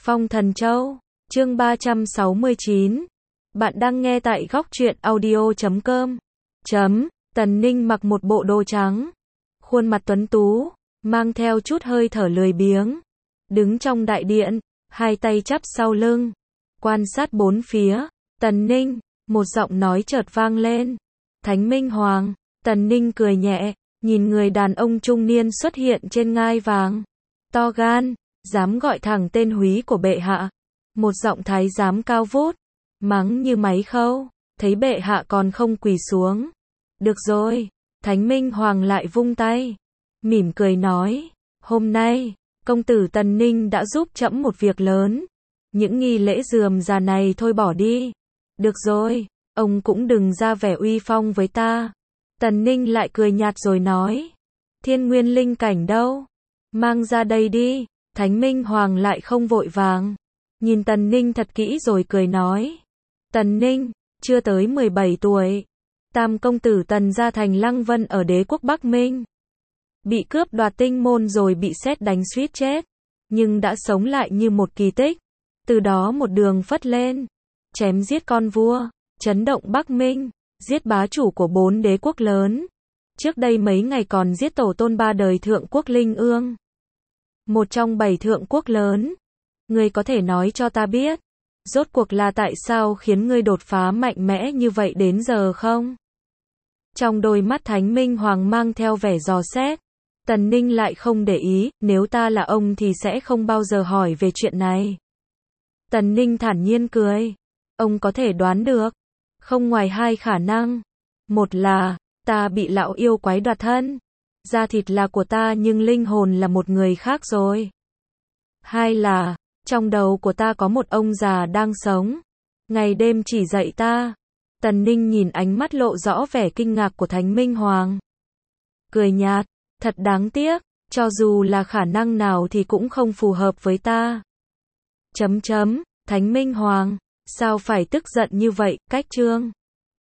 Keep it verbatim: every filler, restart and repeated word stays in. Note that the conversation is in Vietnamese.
Phong Thần Châu, chương ba trăm sáu mươi chín. Bạn đang nghe tại góc truyện audio chấm com. Chấm, Tần Ninh mặc một bộ đồ trắng, khuôn mặt tuấn tú, mang theo chút hơi thở lười biếng, đứng trong đại điện, hai tay chắp sau lưng, quan sát bốn phía. Tần Ninh, một giọng nói chợt vang lên. Thánh Minh Hoàng. Tần Ninh cười nhẹ, nhìn người đàn ông trung niên xuất hiện trên ngai vàng. To gan, dám gọi thẳng tên húy của bệ hạ. Một giọng thái giám cao vút, mắng như máy khâu, thấy bệ hạ còn không quỳ xuống. Được rồi, Thánh Minh Hoàng lại vung tay, mỉm cười nói, hôm nay, công tử Tần Ninh đã giúp trẫm một việc lớn. Những nghi lễ rườm rà này thôi bỏ đi. Được rồi, ông cũng đừng ra vẻ uy phong với ta. Tần Ninh lại cười nhạt rồi nói, thiên nguyên linh cảnh đâu? Mang ra đây đi. Thánh Minh Hoàng lại không vội vàng, nhìn Tần Ninh thật kỹ rồi cười nói, Tần Ninh, chưa tới mười bảy tuổi, tam công tử Tần gia thành Lăng Vân ở đế quốc Bắc Minh, bị cướp đoạt tinh môn rồi bị sét đánh suýt chết, nhưng đã sống lại như một kỳ tích, từ đó một đường phất lên, chém giết con vua, chấn động Bắc Minh, giết bá chủ của bốn đế quốc lớn, trước đây mấy ngày còn giết tổ tôn ba đời thượng quốc Linh Ương, một trong bảy thượng quốc lớn. Ngươi có thể nói cho ta biết, rốt cuộc là tại sao khiến ngươi đột phá mạnh mẽ như vậy đến giờ không? Trong đôi mắt Thánh Minh Hoàng mang theo vẻ dò xét. Tần Ninh lại không để ý, nếu ta là ông thì sẽ không bao giờ hỏi về chuyện này. Tần Ninh thản nhiên cười, ông có thể đoán được, không ngoài hai khả năng. Một là, ta bị lão yêu quái đoạt thân, da thịt là của ta nhưng linh hồn là một người khác rồi. Hai là, trong đầu của ta có một ông già đang sống, ngày đêm chỉ dạy ta. Tần Ninh nhìn ánh mắt lộ rõ vẻ kinh ngạc của Thánh Minh Hoàng, cười nhạt, thật đáng tiếc, cho dù là khả năng nào thì cũng không phù hợp với ta. Chấm chấm, Thánh Minh Hoàng, sao phải tức giận như vậy? Cách chương